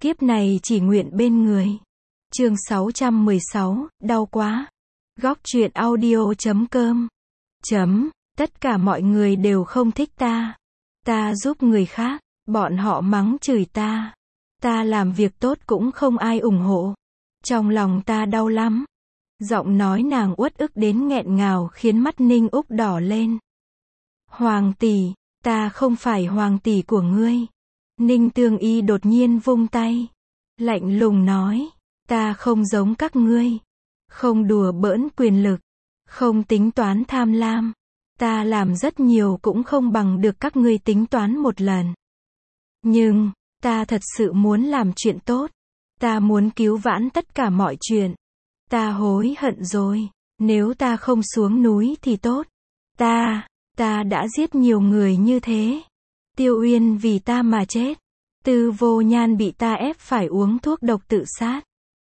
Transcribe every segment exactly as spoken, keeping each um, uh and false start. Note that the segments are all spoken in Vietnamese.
Kiếp này chỉ nguyện bên người. Chương sáu trăm mười sáu, đau quá. Góc truyện audio chấm com. Chấm, tất cả mọi người đều không thích ta. Ta giúp người khác, bọn họ mắng chửi ta. Ta làm việc tốt cũng không ai ủng hộ. Trong lòng ta đau lắm. Giọng nói nàng uất ức đến nghẹn ngào khiến mắt Ninh Úc đỏ lên. Hoàng tỷ, ta không phải hoàng tỷ của ngươi. Ninh Tương Y đột nhiên vung tay. Lạnh lùng nói, ta không giống các ngươi. Không đùa bỡn quyền lực. Không tính toán tham lam. Ta làm rất nhiều cũng không bằng được các ngươi tính toán một lần. Nhưng, ta thật sự muốn làm chuyện tốt. Ta muốn cứu vãn tất cả mọi chuyện. Ta hối hận rồi. Nếu ta không xuống núi thì tốt. Ta, ta đã giết nhiều người như thế. Tiêu Uyên vì ta mà chết. Tư Vô Nhan bị ta ép phải uống thuốc độc tự sát.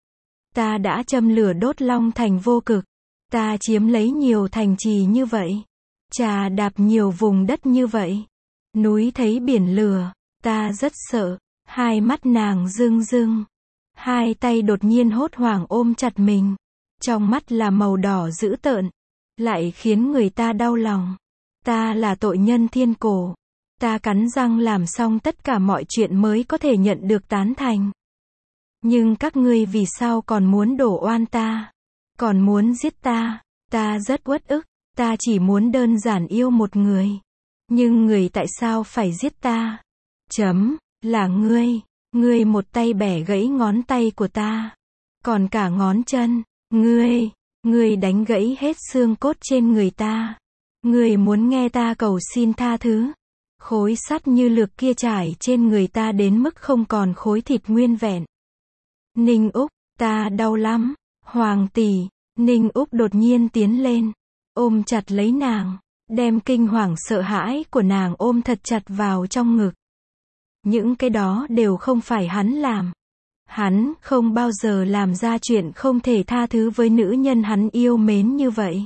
Ta đã châm lửa đốt Long Thành vô cực. Ta chiếm lấy nhiều thành trì như vậy. Trà đạp nhiều vùng đất như vậy. Núi thấy biển lửa. Ta rất sợ. Hai mắt nàng rưng rưng. Hai tay đột nhiên hốt hoảng ôm chặt mình. Trong mắt là màu đỏ dữ tợn. Lại khiến người ta đau lòng. Ta là tội nhân thiên cổ. Ta cắn răng làm xong tất cả mọi chuyện mới có thể nhận được tán thành. Nhưng các ngươi vì sao còn muốn đổ oan ta? Còn muốn giết ta? Ta rất uất ức. Ta chỉ muốn đơn giản yêu một người. Nhưng người tại sao phải giết ta? Chấm, là ngươi. Ngươi một tay bẻ gãy ngón tay của ta. Còn cả ngón chân. Ngươi, ngươi đánh gãy hết xương cốt trên người ta. Ngươi muốn nghe ta cầu xin tha thứ. Khối sắt như lược kia trải trên người ta đến mức không còn khối thịt nguyên vẹn. Ninh Úc, ta đau lắm. Hoàng tỷ, Ninh Úc đột nhiên tiến lên. Ôm chặt lấy nàng. Đem kinh hoàng sợ hãi của nàng ôm thật chặt vào trong ngực. Những cái đó đều không phải hắn làm. Hắn không bao giờ làm ra chuyện không thể tha thứ với nữ nhân hắn yêu mến như vậy.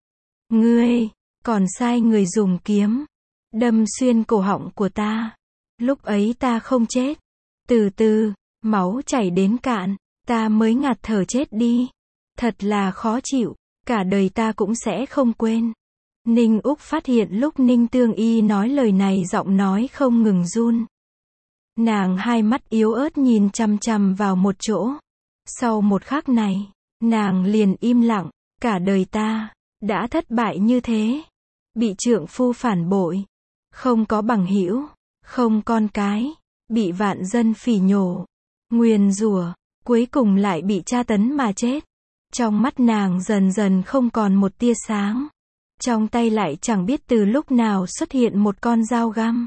Ngươi, còn sai người dùng kiếm. Đâm xuyên cổ họng của ta. Lúc ấy ta không chết. Từ từ, máu chảy đến cạn, ta mới ngạt thở chết đi. Thật là khó chịu, cả đời ta cũng sẽ không quên. Ninh Úc phát hiện lúc Ninh Tương Y nói lời này giọng nói không ngừng run. Nàng hai mắt yếu ớt nhìn chằm chằm vào một chỗ. Sau một khắc này, nàng liền im lặng, cả đời ta, đã thất bại như thế. Bị trượng phu phản bội. Không có bằng hữu, không con cái, bị vạn dân phỉ nhổ, nguyền rủa, cuối cùng lại bị tra tấn mà chết. Trong mắt nàng dần dần không còn một tia sáng. Trong tay lại chẳng biết từ lúc nào xuất hiện một con dao găm.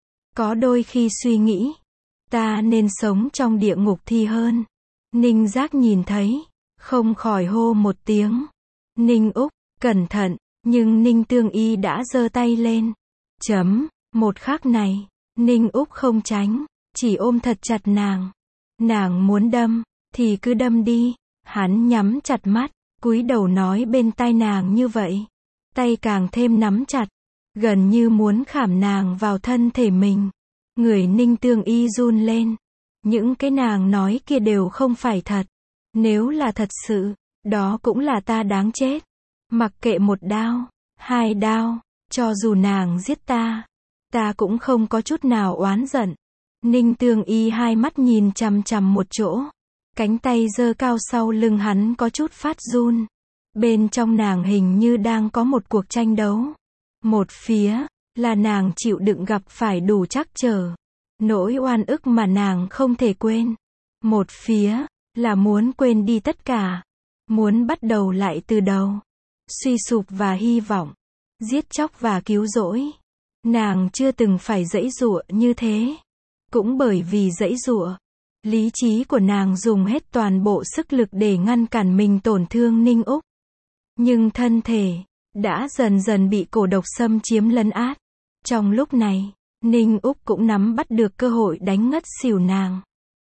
Có đôi khi suy nghĩ, ta nên sống trong địa ngục thì hơn. Ninh Giác nhìn thấy, không khỏi hô một tiếng. Ninh Úc, cẩn thận, nhưng Ninh Tương Y đã giơ tay lên. Chấm, một khắc này, Ninh Úc không tránh, chỉ ôm thật chặt nàng. Nàng muốn đâm, thì cứ đâm đi. Hắn nhắm chặt mắt, cúi đầu nói bên tai nàng như vậy. Tay càng thêm nắm chặt, gần như muốn khảm nàng vào thân thể mình. Người Ninh Tương Y run lên. Những cái nàng nói kia đều không phải thật. Nếu là thật sự, đó cũng là ta đáng chết. Mặc kệ một đao, hai đao. Cho dù nàng giết ta, ta cũng không có chút nào oán giận. Ninh Tương Y hai mắt nhìn chằm chằm một chỗ. Cánh tay giơ cao sau lưng hắn có chút phát run. Bên trong nàng hình như đang có một cuộc tranh đấu. Một phía, là nàng chịu đựng gặp phải đủ trắc trở. Nỗi oan ức mà nàng không thể quên. Một phía, là muốn quên đi tất cả. Muốn bắt đầu lại từ đầu. Suy sụp và hy vọng. Giết chóc và cứu rỗi. Nàng chưa từng phải giãy giụa như thế. Cũng bởi vì giãy giụa, lý trí của nàng dùng hết toàn bộ sức lực để ngăn cản mình tổn thương Ninh Úc. Nhưng thân thể, đã dần dần bị cổ độc xâm chiếm lấn át. Trong lúc này, Ninh Úc cũng nắm bắt được cơ hội đánh ngất xỉu nàng.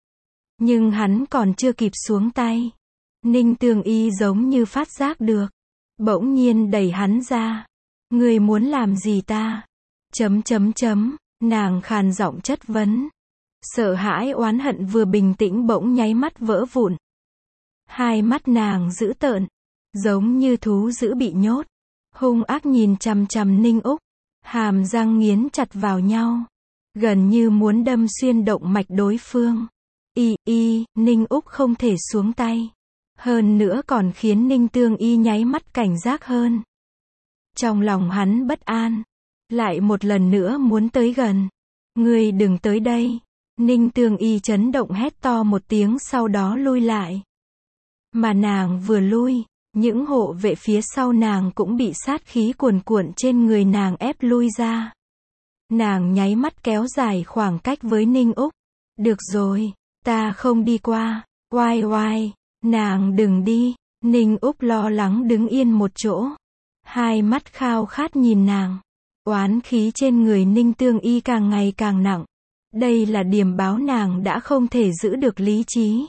Nhưng hắn còn chưa kịp xuống tay. Ninh Tương Y giống như phát giác được. Bỗng nhiên đẩy hắn ra. Ngươi muốn làm gì ta? Chấm chấm chấm, nàng khàn giọng chất vấn. Sợ hãi oán hận vừa bình tĩnh bỗng nháy mắt vỡ vụn. Hai mắt nàng dữ tợn, giống như thú dữ bị nhốt, hung ác nhìn chằm chằm Ninh Úc, hàm răng nghiến chặt vào nhau, gần như muốn đâm xuyên động mạch đối phương. Y, y, Ninh Úc không thể xuống tay. Hơn nữa còn khiến Ninh Tương Y nháy mắt cảnh giác hơn. Trong lòng hắn bất an, lại một lần nữa muốn tới gần. Ngươi đừng tới đây. Ninh Tương Y chấn động hét to một tiếng sau đó lui lại. Mà nàng vừa lui, những hộ vệ phía sau nàng cũng bị sát khí cuồn cuộn trên người nàng ép lui ra. Nàng nháy mắt kéo dài khoảng cách với Ninh Úc. Được rồi, ta không đi qua. Oai oai, nàng đừng đi. Ninh Úc lo lắng đứng yên một chỗ. Hai mắt khao khát nhìn nàng. Oán khí trên người Ninh Tương Y càng ngày càng nặng. Đây là điềm báo nàng đã không thể giữ được lý trí.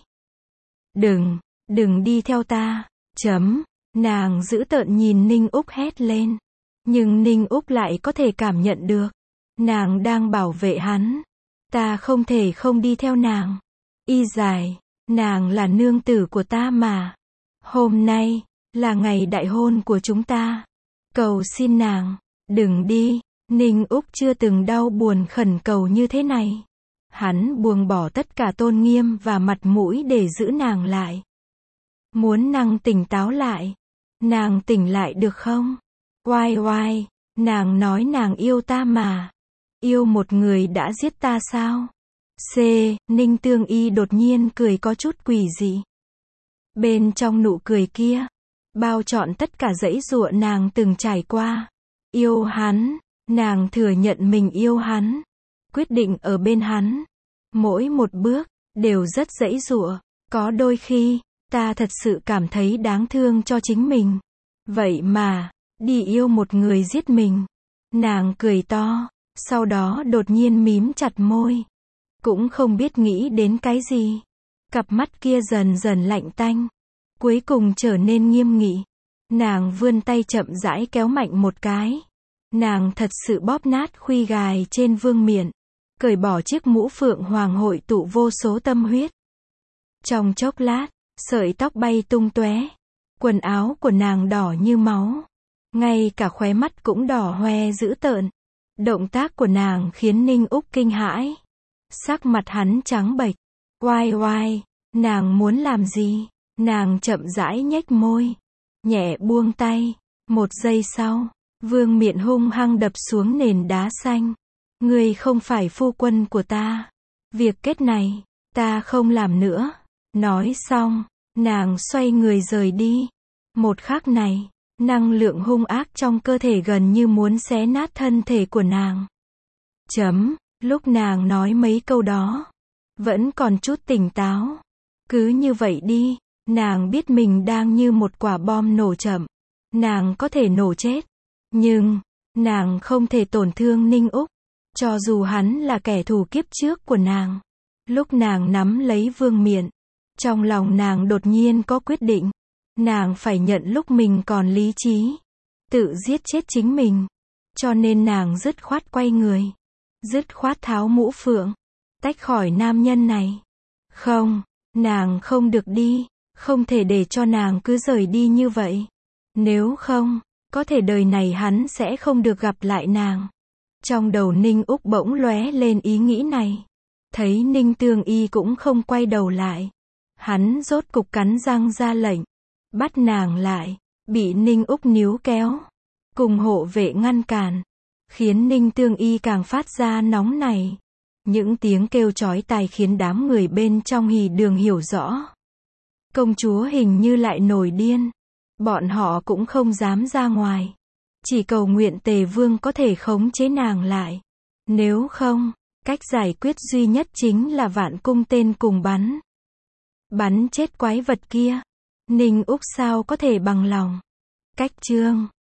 Đừng, đừng đi theo ta. Chấm. Nàng dữ tợn nhìn Ninh Úc hét lên. Nhưng Ninh Úc lại có thể cảm nhận được. Nàng đang bảo vệ hắn. Ta không thể không đi theo nàng. Y dài, nàng là nương tử của ta mà. Hôm nay, là ngày đại hôn của chúng ta. Cầu xin nàng, đừng đi. Ninh Úc chưa từng đau buồn khẩn cầu như thế này. Hắn buông bỏ tất cả tôn nghiêm và mặt mũi để giữ nàng lại. Muốn nàng tỉnh táo lại. Nàng tỉnh lại được không? Oai oai, nàng nói nàng yêu ta mà. Yêu một người đã giết ta sao? C. Ninh Tương Y đột nhiên cười có chút quỷ dị. Bên trong nụ cười kia, bao trọn tất cả dãy giụa nàng từng trải qua. Yêu hắn, nàng thừa nhận mình yêu hắn. Quyết định ở bên hắn. Mỗi một bước, đều rất dãy giụa. Có đôi khi, ta thật sự cảm thấy đáng thương cho chính mình. Vậy mà, đi yêu một người giết mình. Nàng cười to, sau đó đột nhiên mím chặt môi. Cũng không biết nghĩ đến cái gì. Cặp mắt kia dần dần lạnh tanh. Cuối cùng trở nên nghiêm nghị. Nàng vươn tay chậm rãi kéo mạnh một cái. Nàng thật sự bóp nát khuy gài trên vương miện. Cởi bỏ chiếc mũ phượng hoàng hội tụ vô số tâm huyết. Trong chốc lát, sợi tóc bay tung tóe. Quần áo của nàng đỏ như máu. Ngay cả khóe mắt cũng đỏ hoe dữ tợn. Động tác của nàng khiến Ninh Úc kinh hãi. Sắc mặt hắn trắng bệch. Oai oai, nàng muốn làm gì? Nàng chậm rãi nhếch môi. Nhẹ buông tay. Một giây sau, vương miện hung hăng đập xuống nền đá xanh. Ngươi không phải phu quân của ta. Việc kết này, ta không làm nữa. Nói xong, nàng xoay người rời đi. Một khắc này, năng lượng hung ác trong cơ thể gần như muốn xé nát thân thể của nàng. Chấm, lúc nàng nói mấy câu đó, vẫn còn chút tỉnh táo. Cứ như vậy đi, nàng biết mình đang như một quả bom nổ chậm. Nàng có thể nổ chết. Nhưng, nàng không thể tổn thương Ninh Úc. Cho dù hắn là kẻ thù kiếp trước của nàng. Lúc nàng nắm lấy vương miện, trong lòng nàng đột nhiên có quyết định. Nàng phải nhận lúc mình còn lý trí. Tự giết chết chính mình. Cho nên nàng dứt khoát quay người. Dứt khoát tháo mũ phượng. Tách khỏi nam nhân này. Không, nàng không được đi. Không thể để cho nàng cứ rời đi như vậy. Nếu không, có thể đời này hắn sẽ không được gặp lại nàng. Trong đầu Ninh Úc bỗng lóe lên ý nghĩ này. Thấy Ninh Tương Y cũng không quay đầu lại. Hắn rốt cục cắn răng ra lệnh. Bắt nàng lại. Bị Ninh Úc níu kéo. Cùng hộ vệ ngăn cản. Khiến Ninh Tương Y càng phát ra nóng này. Những tiếng kêu chói tai khiến đám người bên trong hỉ đường hiểu rõ. Công chúa hình như lại nổi điên. Bọn họ cũng không dám ra ngoài. Chỉ cầu nguyện Tề Vương có thể khống chế nàng lại. Nếu không, cách giải quyết duy nhất chính là vạn cung tên cùng bắn. Bắn chết quái vật kia. Ninh Úc sao có thể bằng lòng. Cách chương